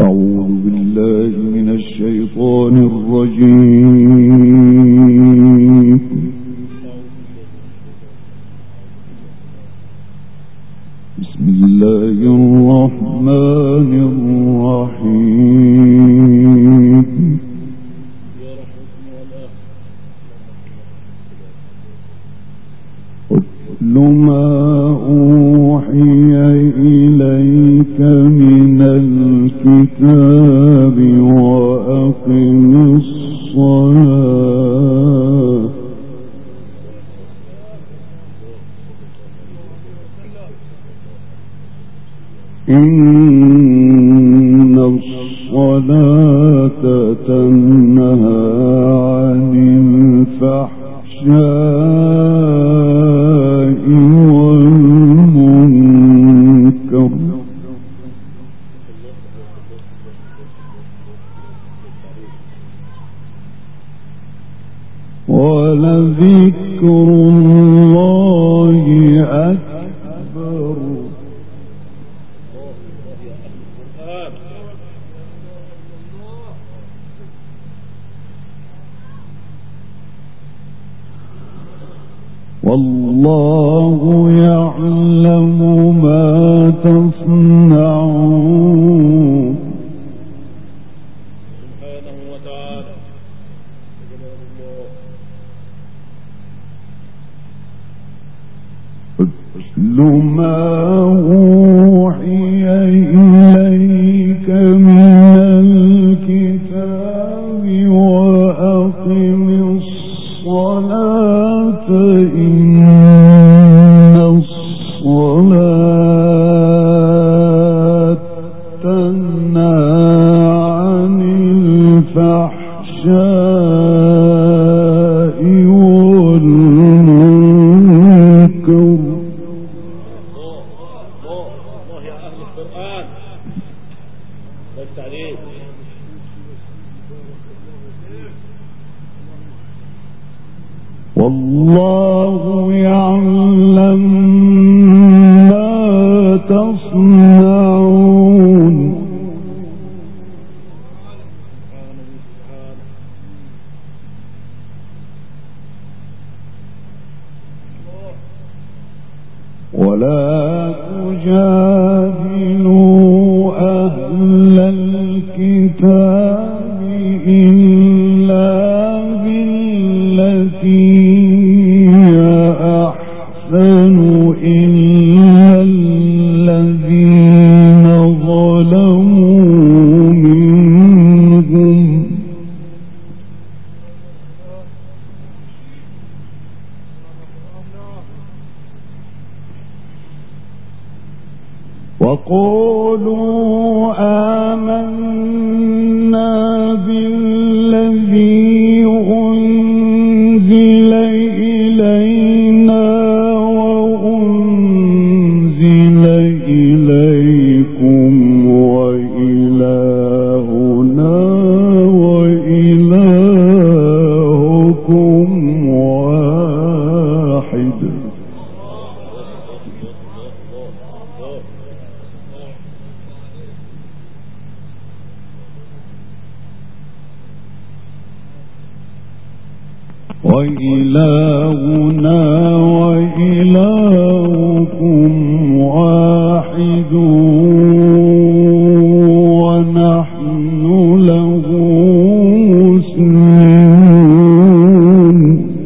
أعوذ بالله من الشيطان الرجيم. بسم الله الرحمن الرحيم. اتل ما أوحي إليك من الكتاب وأقم الصلاة إن الصلاة تنهى عن الفحشاء والمنكر ولذكر الله أكبر. والله يعلم ما تصنعون. سبحانه وتعالى. اتل ما أوحي إليك من الكتاب وأقم الصلاة إن الصلاة تنهى عن الفحشاء والمنكر. الله يا أهل القرآن. بالتعليم. والله يعلم ما تصنعون. ولا تجادلوا أهل الكتاب إلا بالتي أحسن إلا الذين ظلموا منهم وقولوا آمنا بالذي أنزل إلينا وأنزل إليكم وإلهنا وإلهكم واحد. وإلهنا وإلهكم واحد ونحن له مسلمون.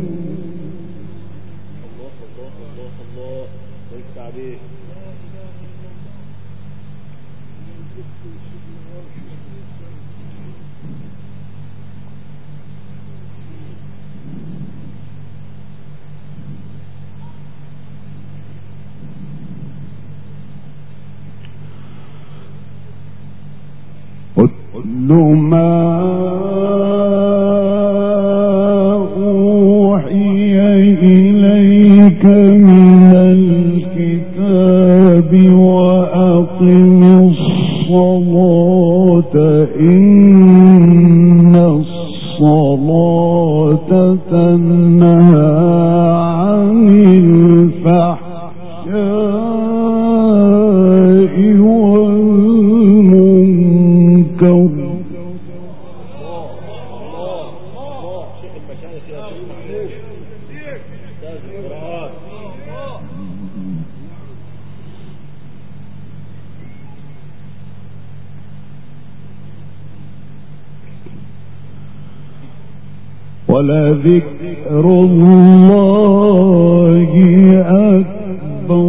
اتل ما أوحي إليك من الكتاب وأقم الصلاة إن الصلاة تنهى عن الفحشاء والمنكر ولذكر الله أكبر.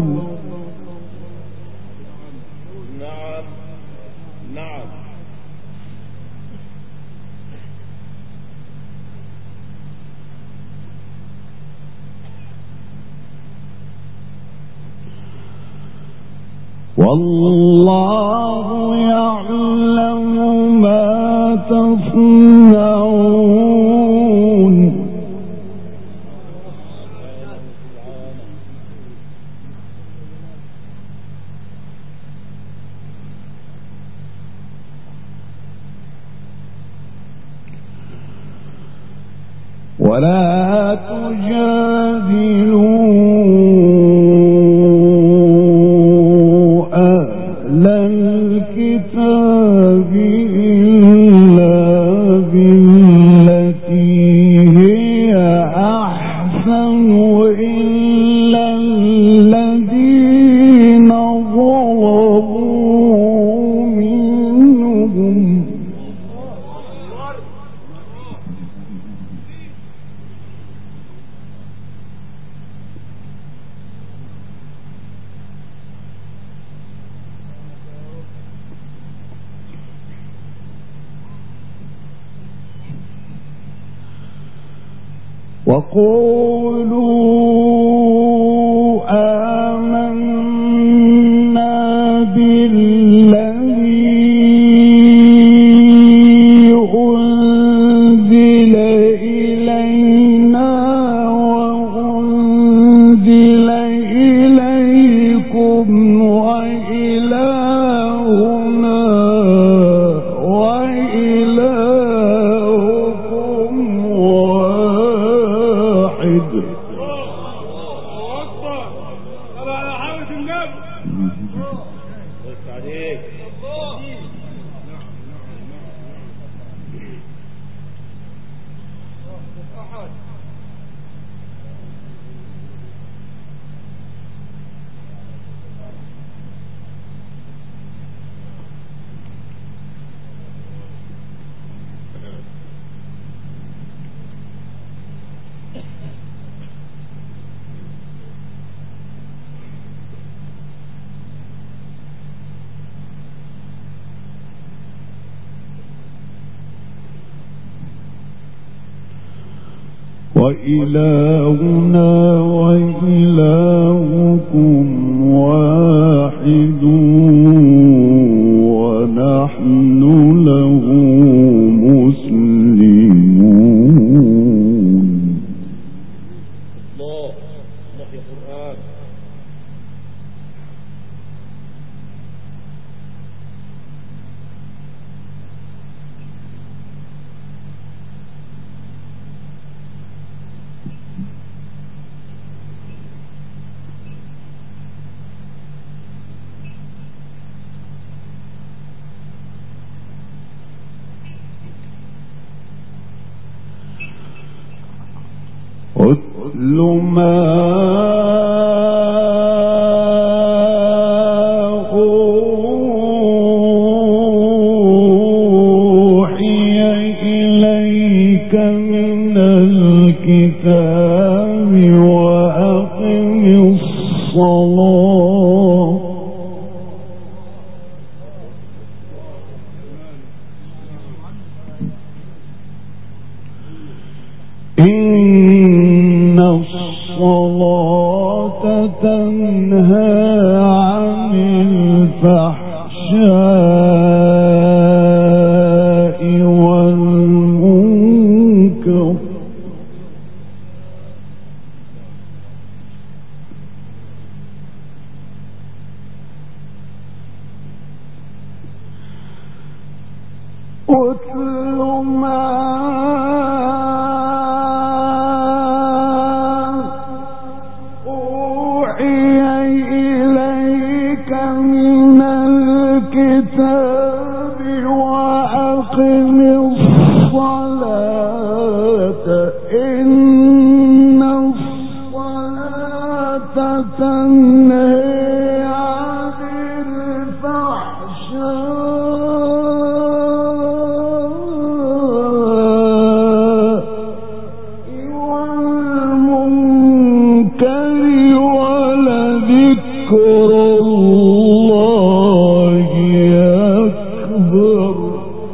نعم نعم. والله يعلم ما تصنعون. ولا تجادلوا أهل الكتاب إلا بالتي هي أحسن إلا الذين ظلموا منهم. وقولوا آمنا بالذي أنزل إلينا وأنزل إليكم وإلهنا وإلهكم واحد. وإلهنا وإلهكم واحد ونحن له مسلمون. الله الله يا قرآن. أتل ما أوحي إليك من الكتاب وأقم الصلاة. إن الصلاة تنهى عن الفحشاء والمنكر. أتل ما وأقم الصلاة. إن الصلاة تنهي عن الفحشاء الله أكبر.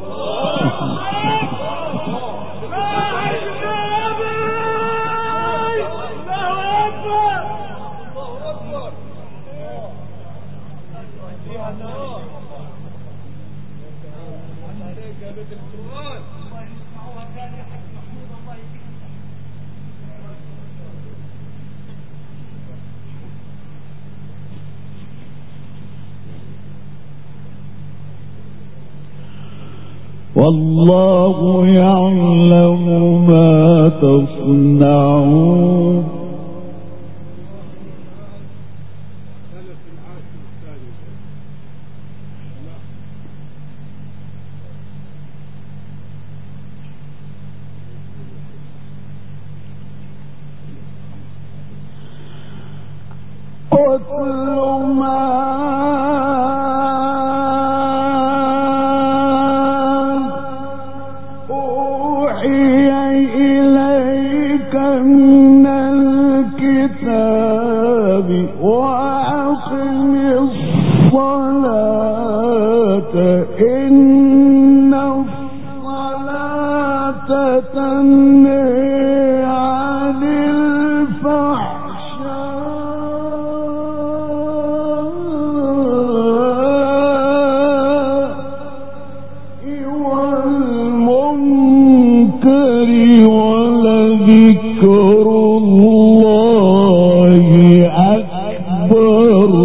والله يعلم ما تصنعون. واتل ما وأقم الصلاة إن الصلاة تنهي عن الفحشاء والمنكر ولذكر الله أكبر.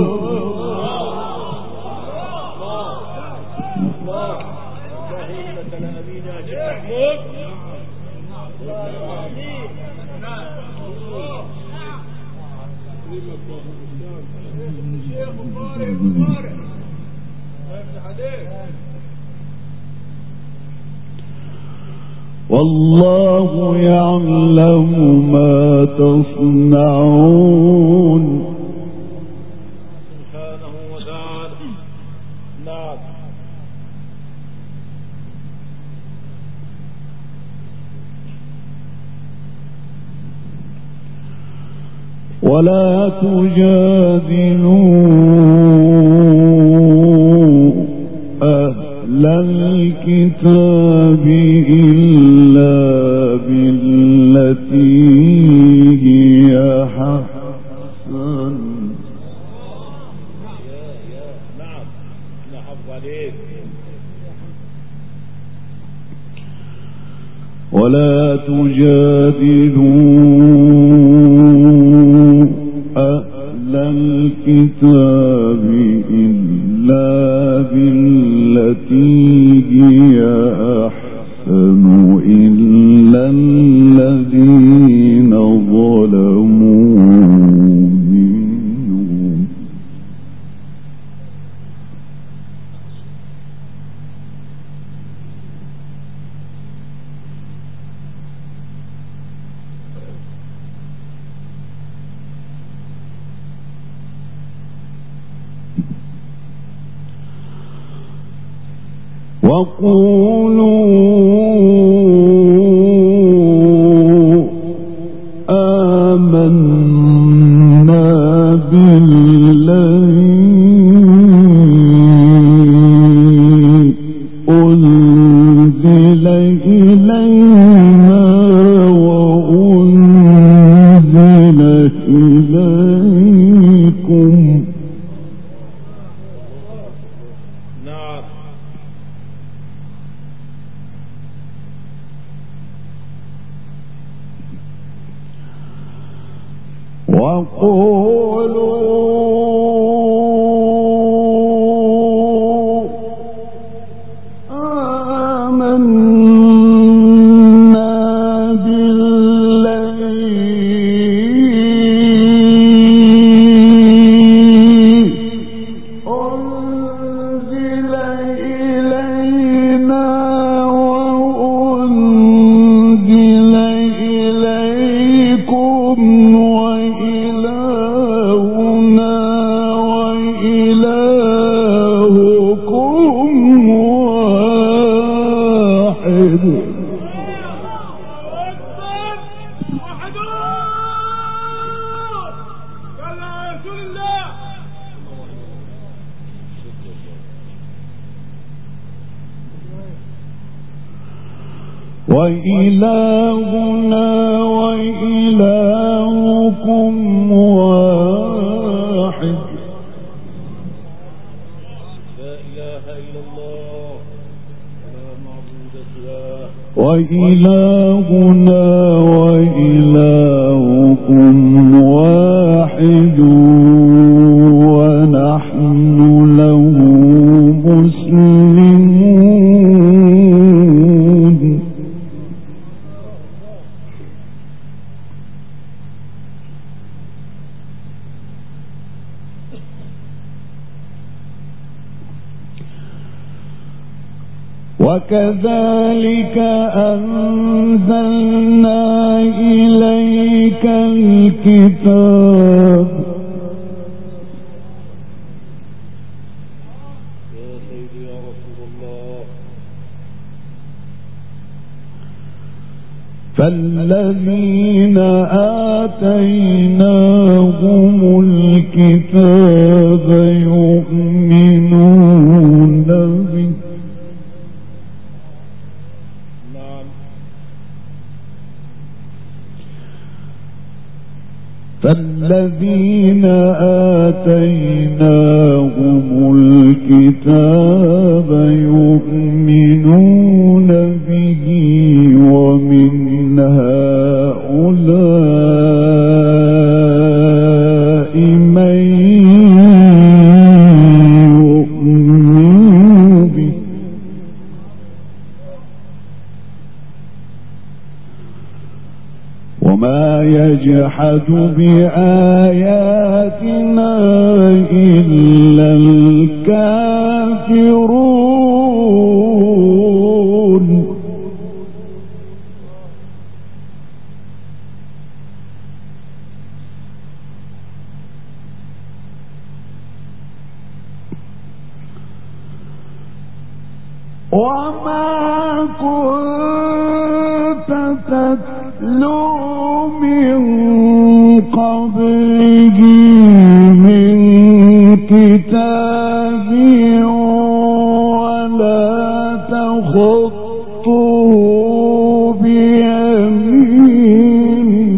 والله يعلم ما تصنعون. سبحانه وتعالى. نعم. ولا تجادلوا أهل الكتاب إلا بالتي هي أحسن. نعم. نحفظ عليك. ولا تجادلوا أهل الكتاب إلا بالتي هي أحسن إلا الذين ظلموا منهم. وقولوا آمنا بالذي أنزل إلينا وأنزل إليكم. نعم. وقولوا آمنا بالذي أنزل إلينا وأنزل إليكم وإلهكم وإلهنا وإلهكم واحد لا إله إلا الله ولا معبود سواه وإلهنا وإلهكم واحد ونحن له مسلمون وكذلك أنزلنا إليك الكتاب يا سيدي يا رسول الله فالذين آتيناهم الكتاب يؤمنون به فالذين آتيناهم الكتاب يؤمنون به ومن هؤلاء من يؤمن به وما يجحد بآياتنا إلا الكافرون وما كنت تتلو من قبله من كتاب ولا تخطه بيمينك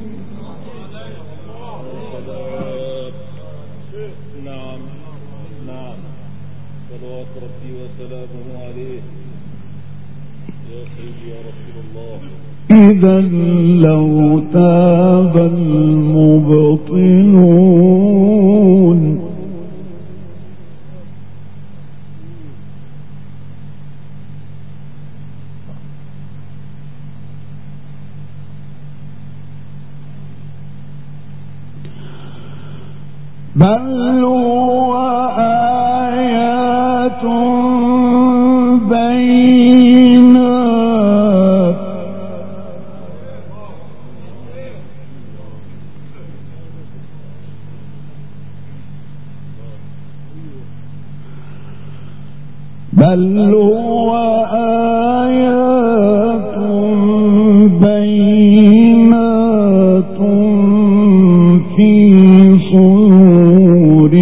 نعم نعم صلوات ربي وسلامه عليه يا سيدي يا رسول الله إذا لو تاب المبطلون بل هو آيات بينات بل هو آيات بينات في صدور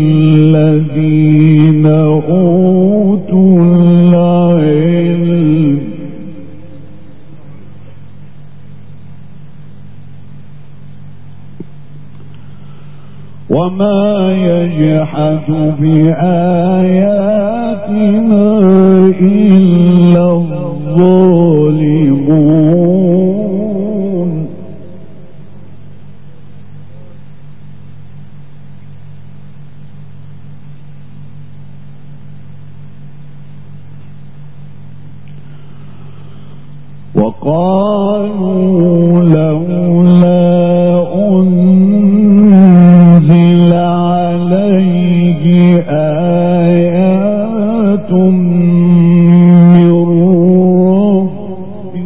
الذين أوتوا العلم وما يجحد بآياتنا إلا الظالمون وقالوا لولا أنزل عليه آيات من ربه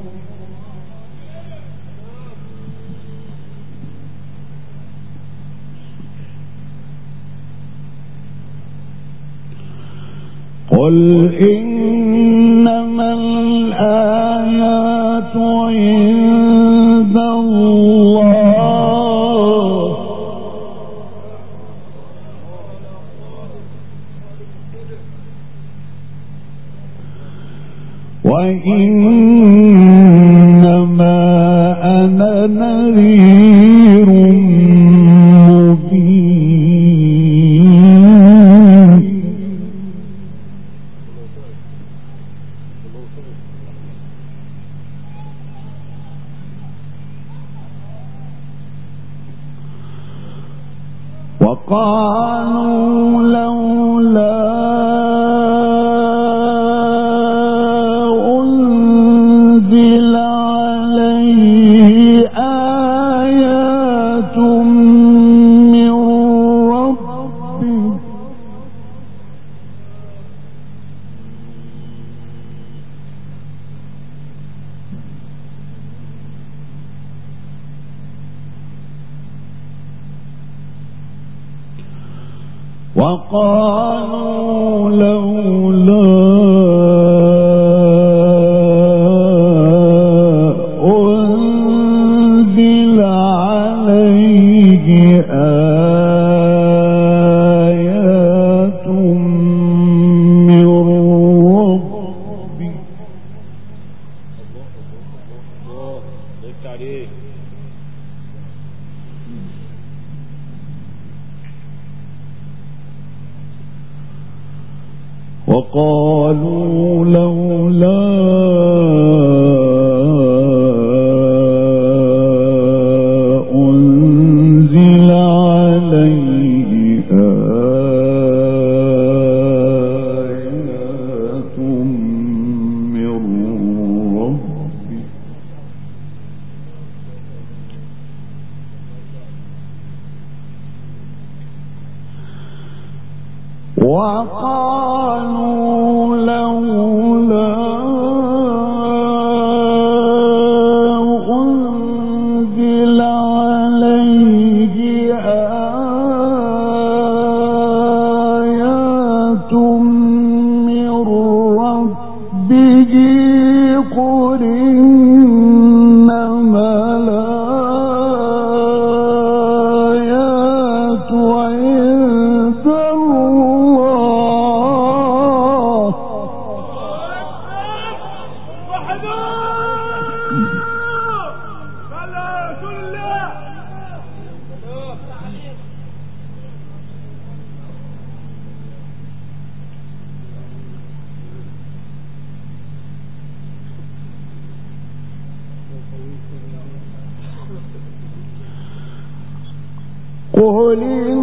قل إنما الآيات عند الله وإن وقالوا لولا أنزل عليه آيات من ربه وقالوا لولا أنزل عليه آيات من ربه ضيفت عليه. وقالوا لولا أنزل عليه آيات من ربه وقالوا لولا أنزل عليه آيات من ربه قل إنما الآيات عند الله قل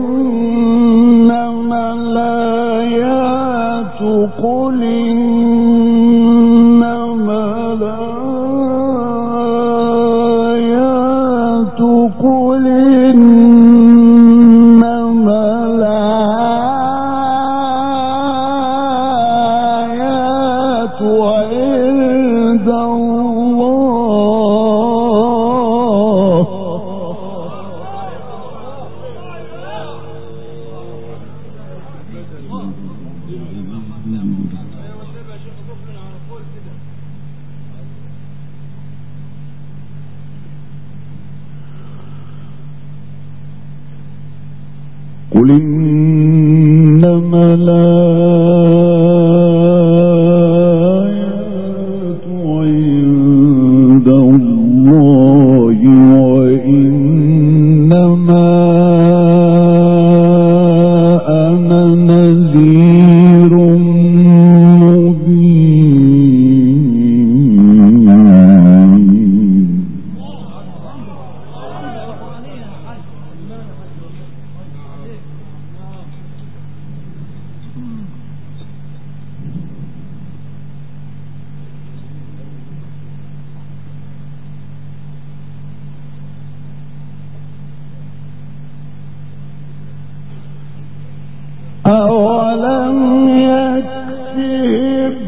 إنما الآيات قل إنما الآيات قل إنما الآيات عند الله قل إنما الآيات عند الله وإنما أنا نذير مبين أولم يكفهم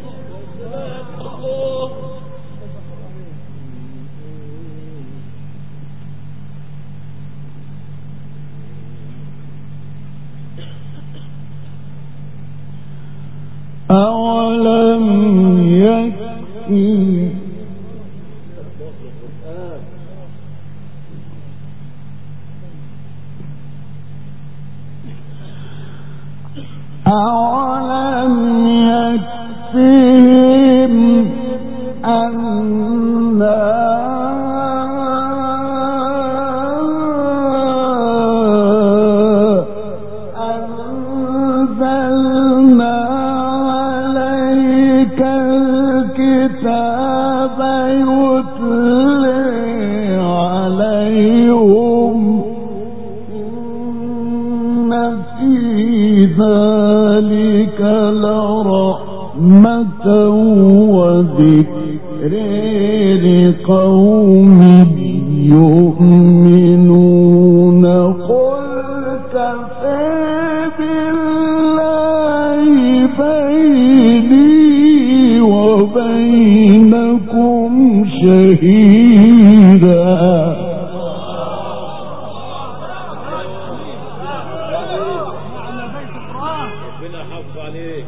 أولم يكفهم أولم يكفهم أنا أنزلنا عليك الكتاب يتلى عليهم إن ذلك لرحمة وذكر لقوم يؤمنون قل كفى بالله بيني وبينكم شهيدا ربنا يحافظ عليك.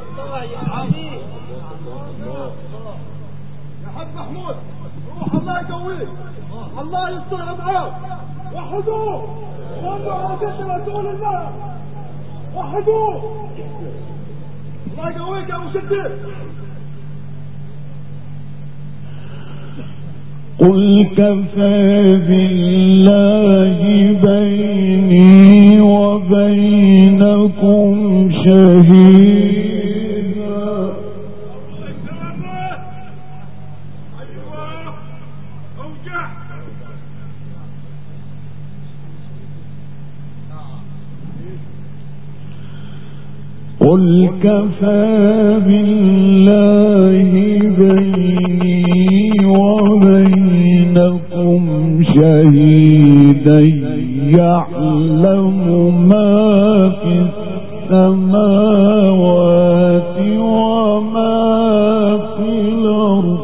يا حاج محمود روح الله يقويك، الله يستر معاك. وحدوه صلوا على جد رسول الله، وحدوه. الله يقويك يا ابو شديد. قل كفى بالله بيني وبينكم شهيدا قل كفى بالله بيني وبينكم شهيدا يعلم ما في السماوات وما في الأرض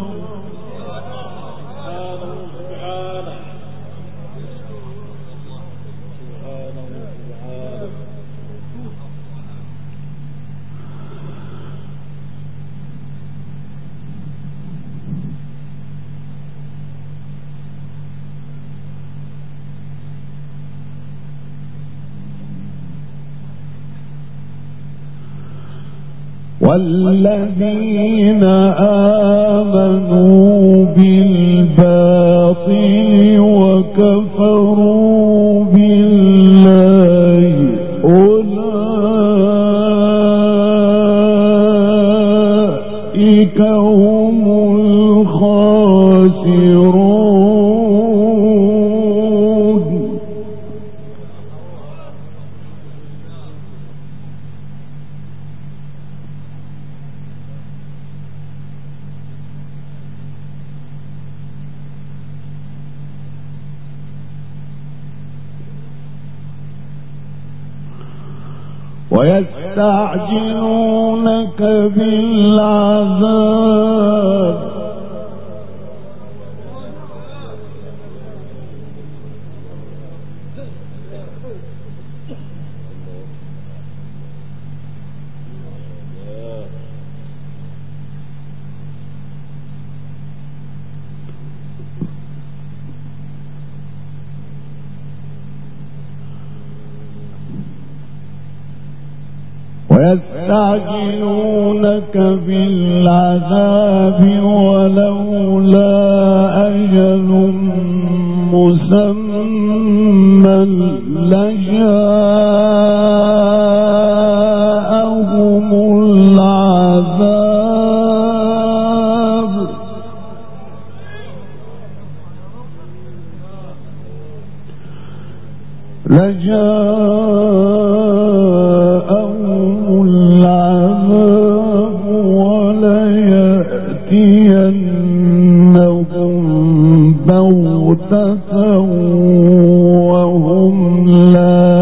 والذين آمنوا بالباطل وكفروا بالله أولئك هم الخاسرون ويستعجلونك بالعذاب ويستعجلونك بالعذاب ولولا أجل مسمى لجاءهم العذاب وليأتينهم بغتة وهم لا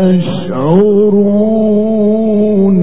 يشعرون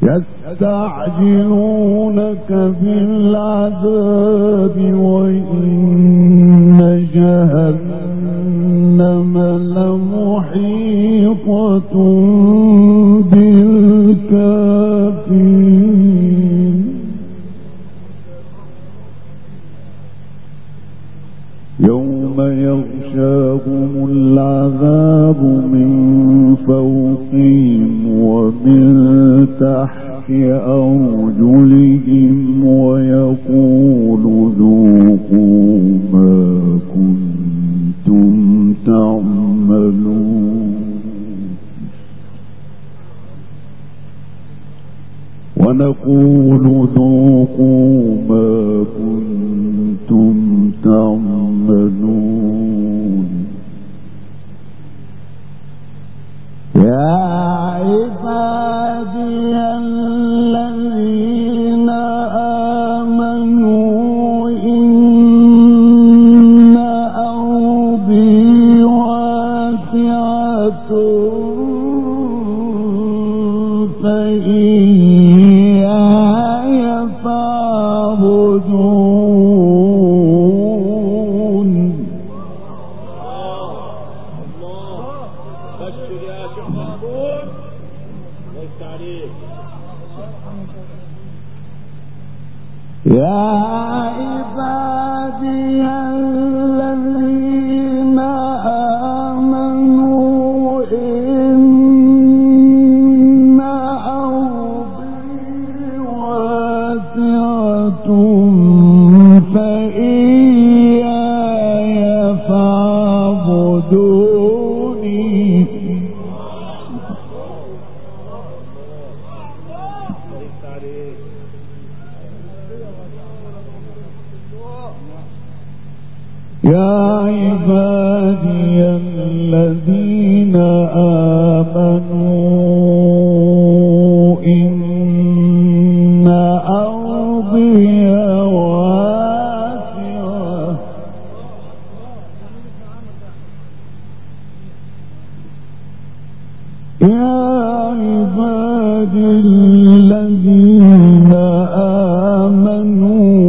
يستعجلونك بالعذاب وإن جهنم لمحيطة بالكافرين يوم يغشاهم العذاب من فوقهم ومن تحت أرجلهم ويقول ذوقوا ما كنتم تعملون ونقول ذوقوا ما كنتم تعملون يا عبادي الذين آمنوا إن أرضي واسعة فإياي فاعبدون بشر يا شيخ محمود ليس عليك يا عبادي الذين آمنوا إن أرضي واسعة فإياي فاعبدوني ليس عليك يا عبادي الذين آمنوا إن أرضي واسعة يا عبادي الذين آمنوا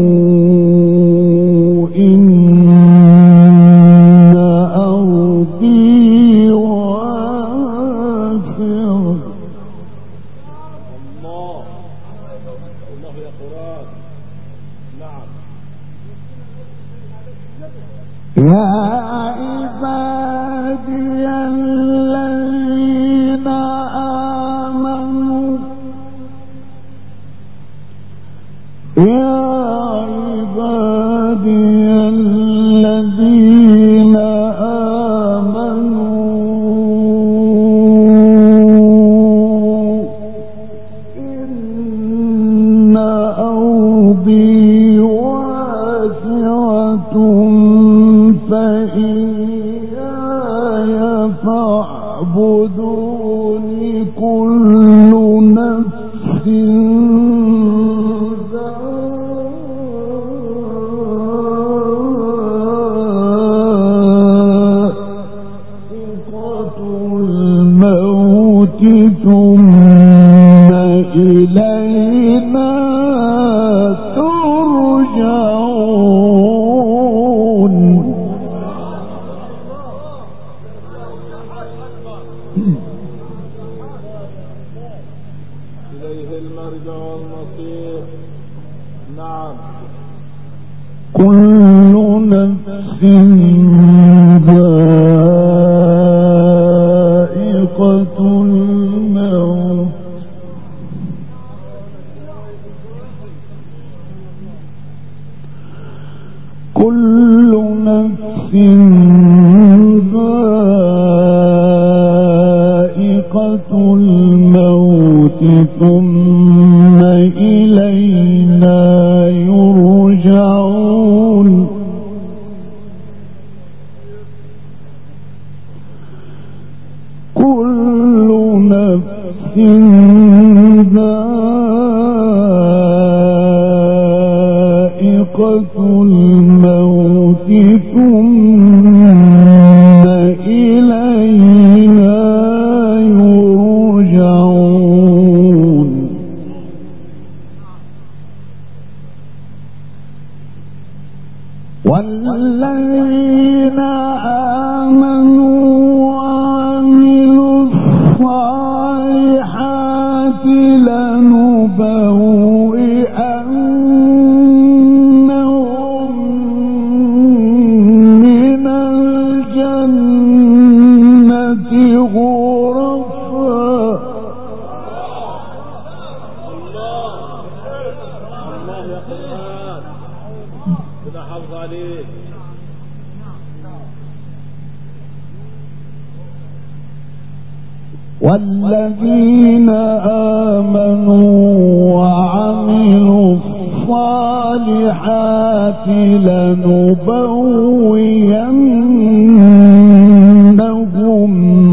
إن أرضي واسعة الله الله يا قرآن نعم يا عبادي الذين آمنوا يا عبادي الذين آمنوا إن أرضي واسعة فإياي فاعبدوني كل نفس ذائقة الموت ثم إلينا ترجعون إليه المرجع والمصير نعم كل نفس ذائقة الموت كل نفس ذائقة الموت ثم إلينا يرجعون كل نفس ذائقة الموت ثم إلينا يرجعون والذين آمنوا وعملوا الصالحات لنبوينهم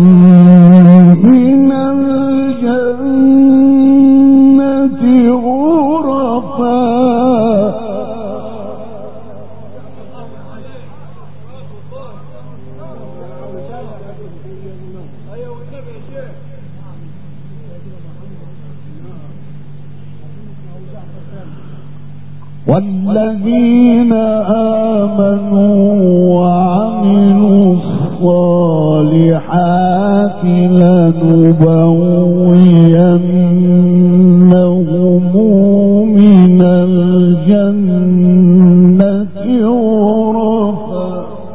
من الجنة غرفا والذين آمنوا وعملوا الصالحات لنبوينهم من الجنة غرفا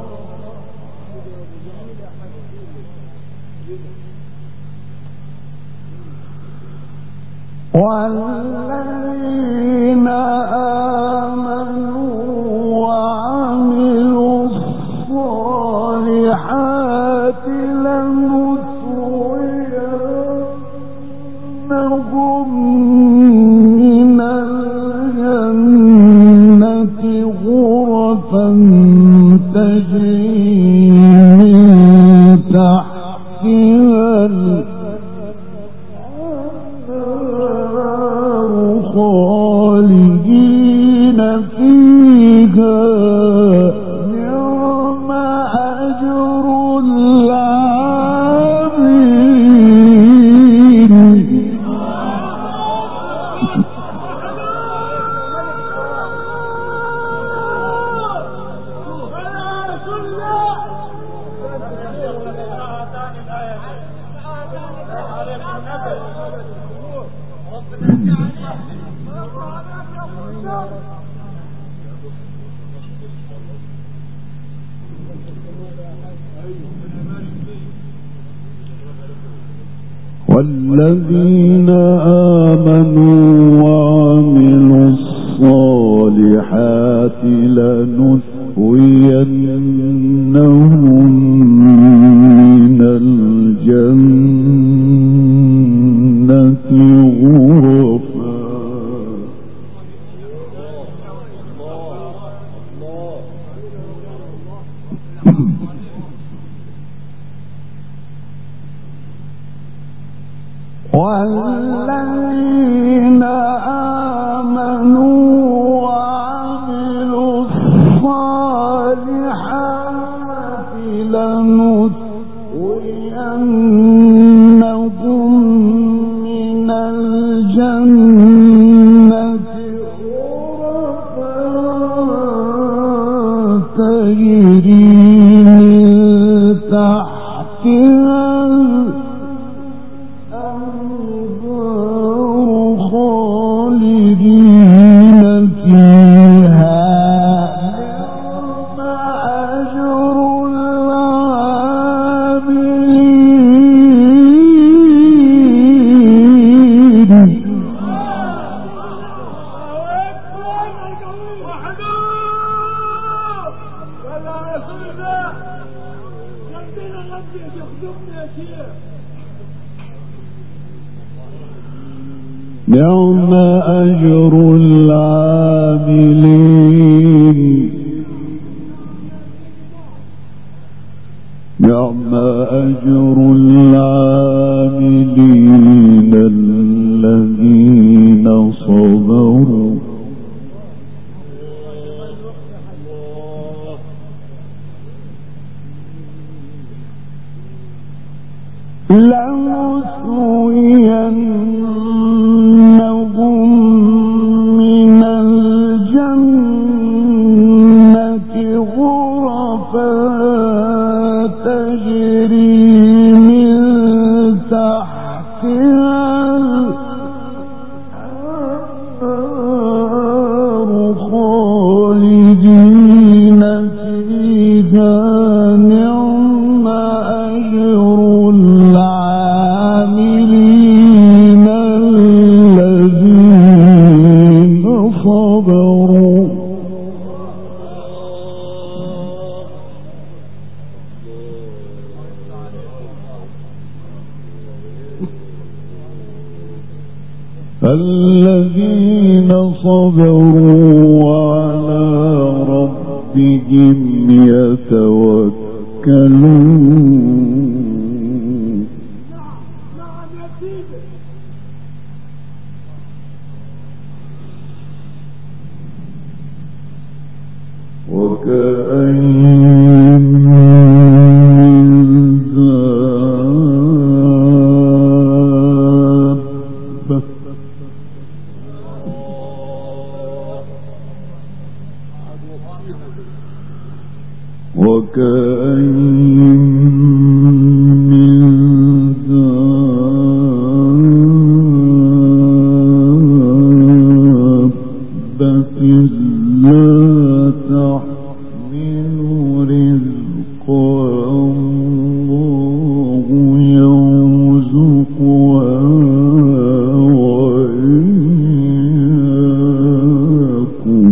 والذين آمنوا وعملوا الصالحات لنسوينهم من الجنة غرفا تجري من تحتها خالدين فيها نعم أجر العاملين والذين آمنوا وعملوا الصالحات لنسوينهم من الجنة غرفا والذين آمنوا وعملوا الصالحات لنسوينهم من الجنة غرفا تجري من تحتها خالدين فيها نعم أجر العاملين نعم أجر العاملين نعم أجر العاملين الذين صبروا لنسوينهم من الجنة غرفا تجري من تحتها الذين صبروا وعلى ربهم يتوكلون نعم يا سيدي. وكأين من دابة وكأين من دابة لا تحمل رزقها الله يرزقها وإياكم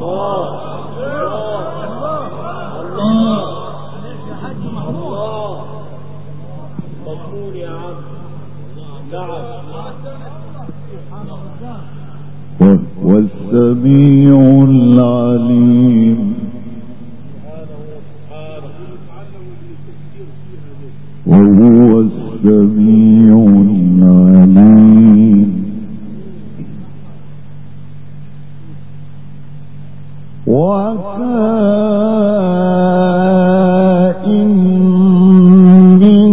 مضمون يا عم. نعم. والسميع العليم وهو السميع العليم وكائن من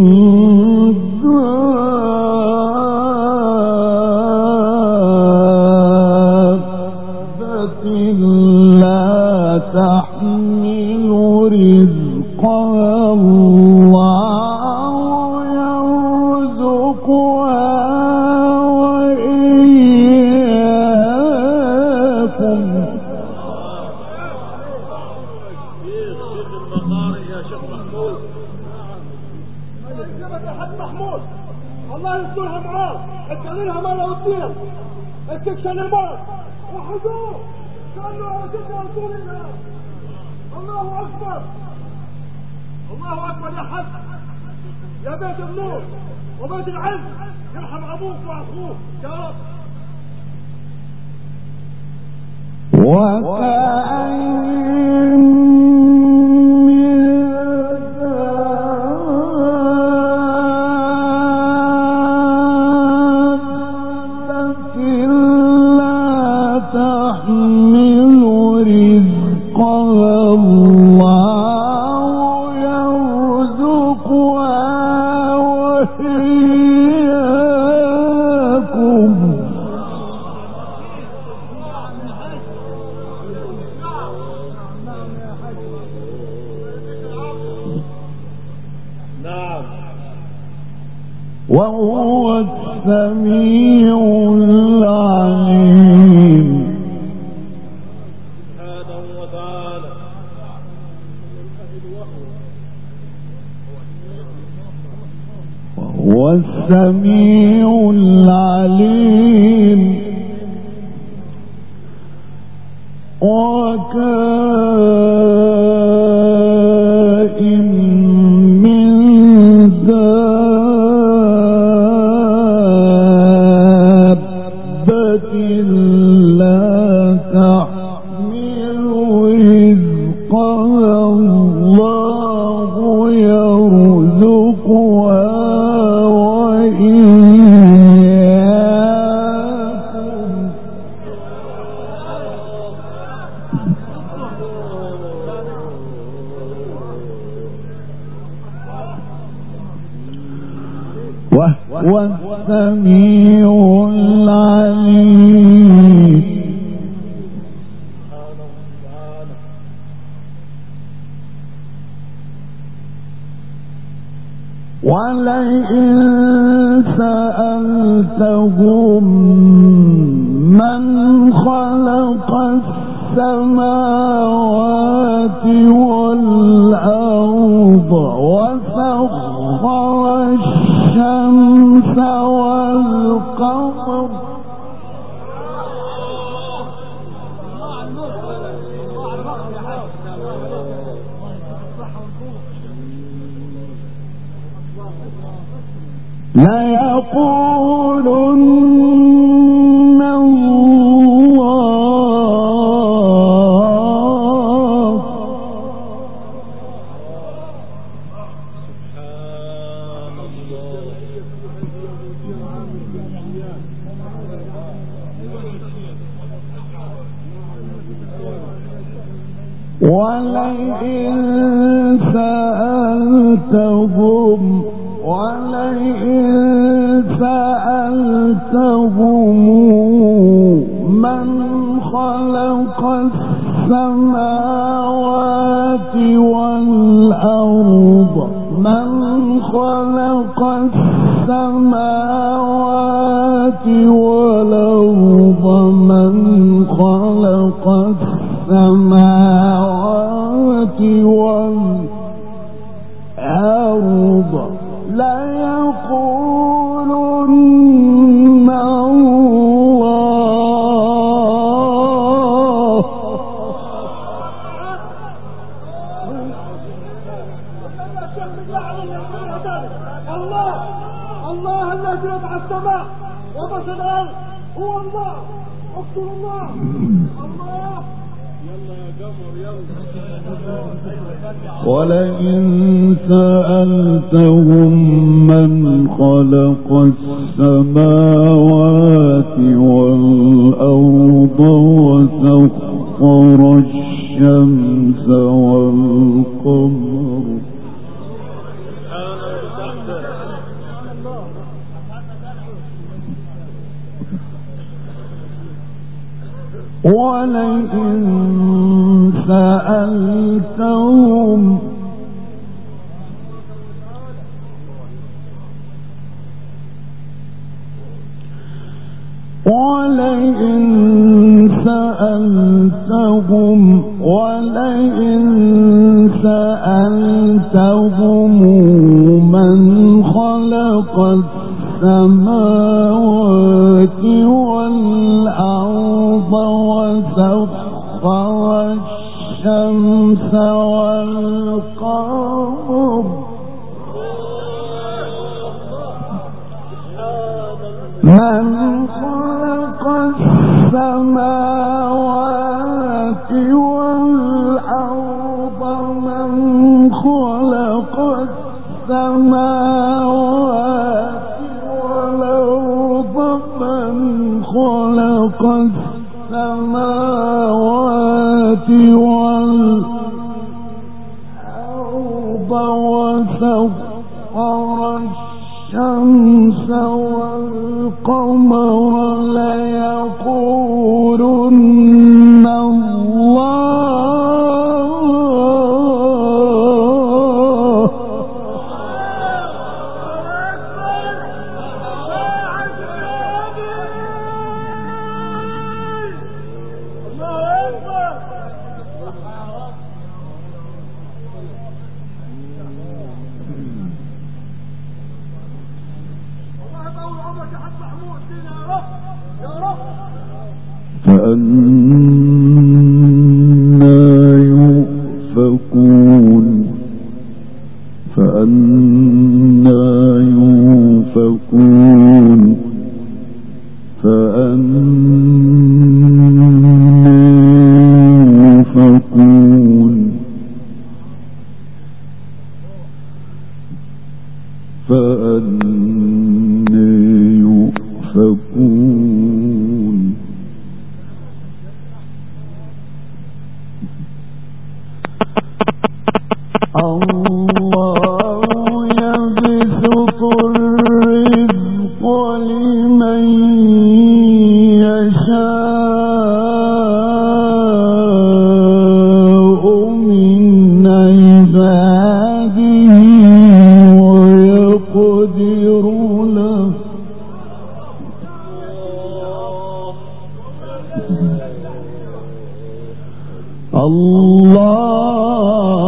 دابة لا تحمل رزقها الله يرزقها وإياكم شيخ المغاري يا شيخ محمود. يكرمك يا حاج محمود، الله يسترها معاك، تكلمها مرة واثنين، تكشن المرض وحضور كأنه على سيدنا رسول الله. الله أكبر، الله أكبر يا حاج، يا بيت النور وبيت العز، يرحم أبوك وأخوك يا رب. وكأين من دابة لا تحمل رزقها الله يرزقها وإياكم نعم. وهو السميع العليم سبحانه وتعالى. وهو السميع العليم وكائن من دابة لا تحمل رزقها الله يرزقها وإياكم وهو السميع العليم ولئن سألتهم من خلق السماوات والأرض وسخر الشمس والقمر ليقولن ولئن سألتهم من خلق السماوات والأرض من خلق السماوات والأرض من خلق السماوات والأرض ليقولن الله. الله الذي رفع السماء وبسط الأرض هو الله. اذكر الله. الله يلا يا قمر يلا. ولئن سألتهم من خلق السماوات والأرض وسخر الشمس والقمر ولئن سألتهم من خلق السماوات والأرض وسخر الشمس والقمر من خلق السماوات والأرض من خلق السماوات والأرض من خلق السماوات والأرض وسخر الشمس والقمر ليقولن الله. فأنى يؤفكون. الله يبسط الرزق لمن يشاء من عباده ويقدر له. الله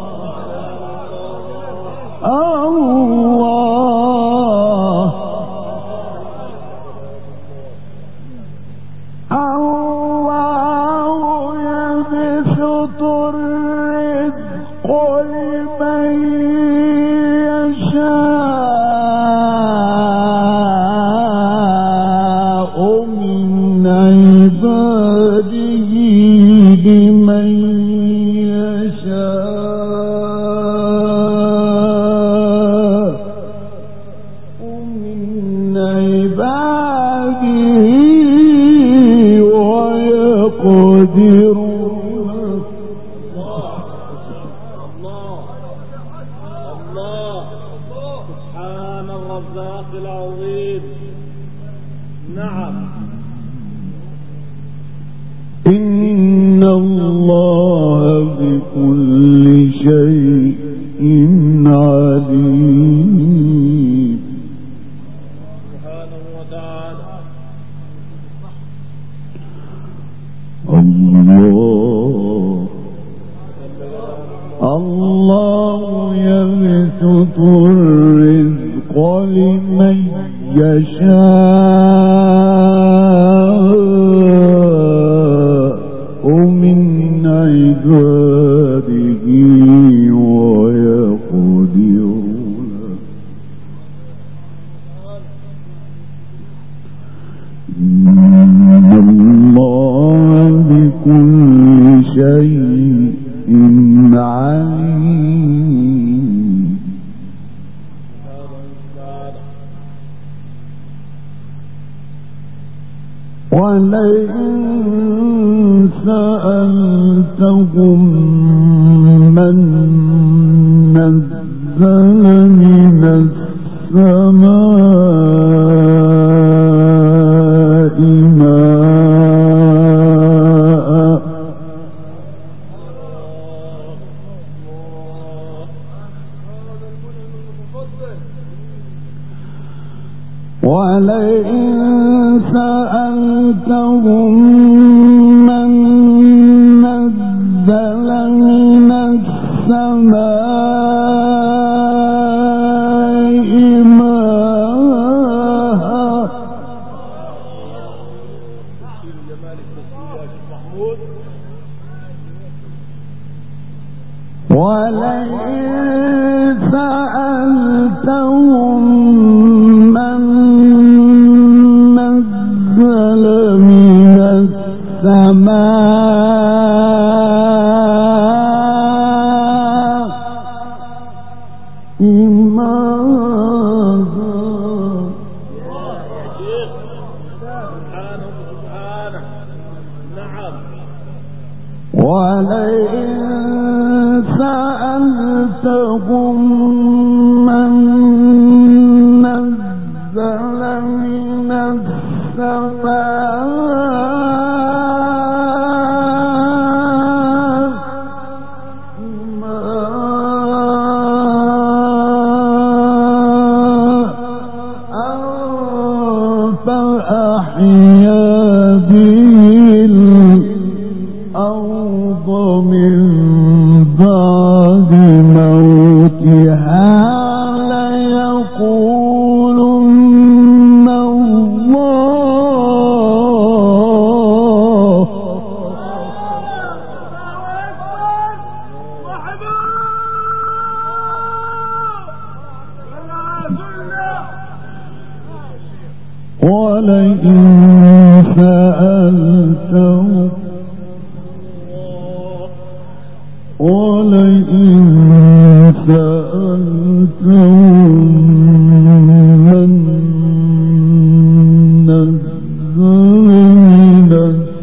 يبسط الرزق لمن يشاء من عباده لمن يشاء من عباده ويقدر له. الله يبسط الرزق لمن يشاء من عباده ويقدر له إن الله بكل شيء عليم ولئن سألتهم من نزل من السماء ماء ولئن سألتهم من نزل من السماء ماء ولئن سألتهم من نزل من السماء ماء ولئن سألتهم من نزل من السماء ماء فأحيا به الأرض من بعد موتها ليقولن الله ولئن سألتهم من نزل من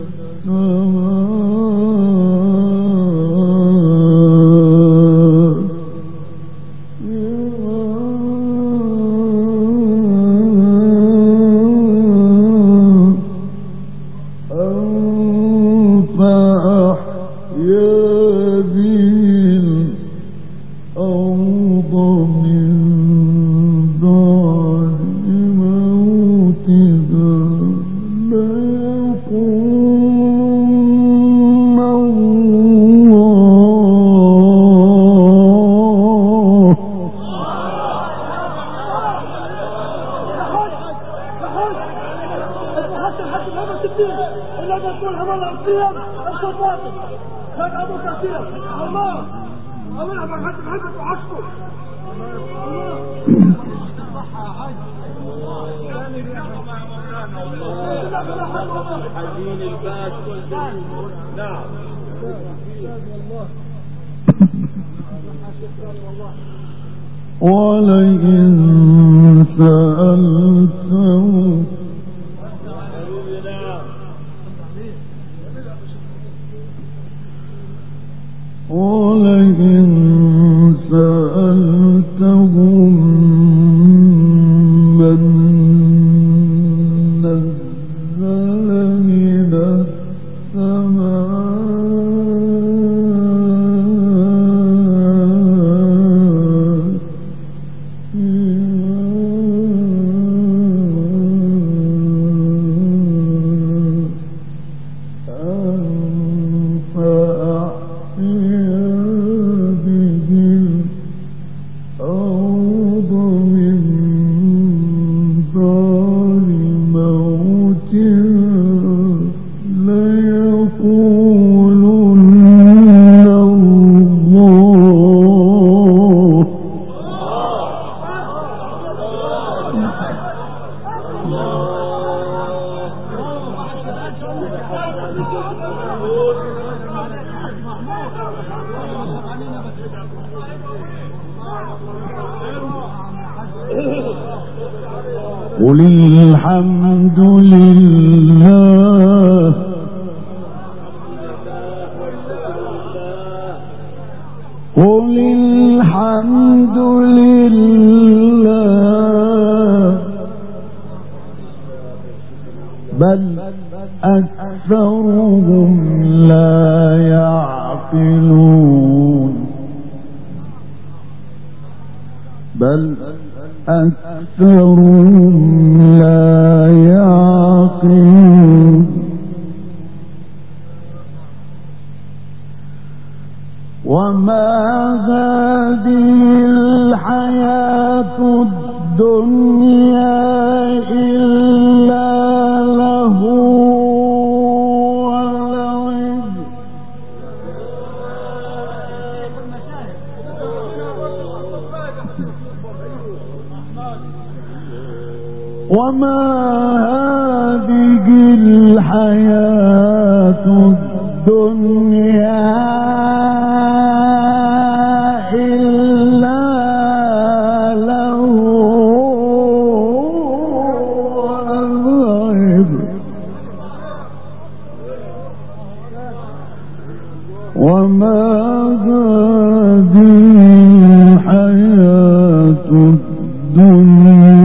ولئن سألتهم من نزل من السماء قل الحمد لله قل الحمد لله بل أكثرهم لا يعقلون بل أكثرهم لا يعقلون وما هذه الحياة الدنيا إلا له ولعب وما هذه الحياة الدنيا إلا له ولعب وما هذه الحياة الدنيا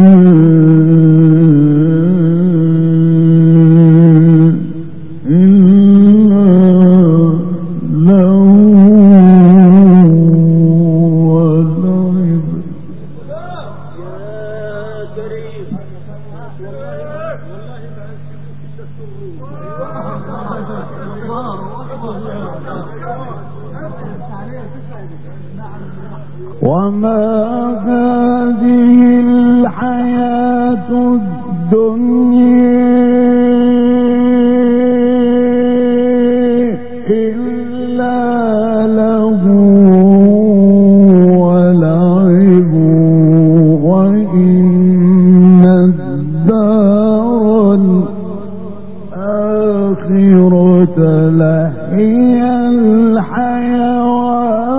وما هذه الحياة الدنيا إلا له ولعب وإن الدار الآخرة لهي الحيوان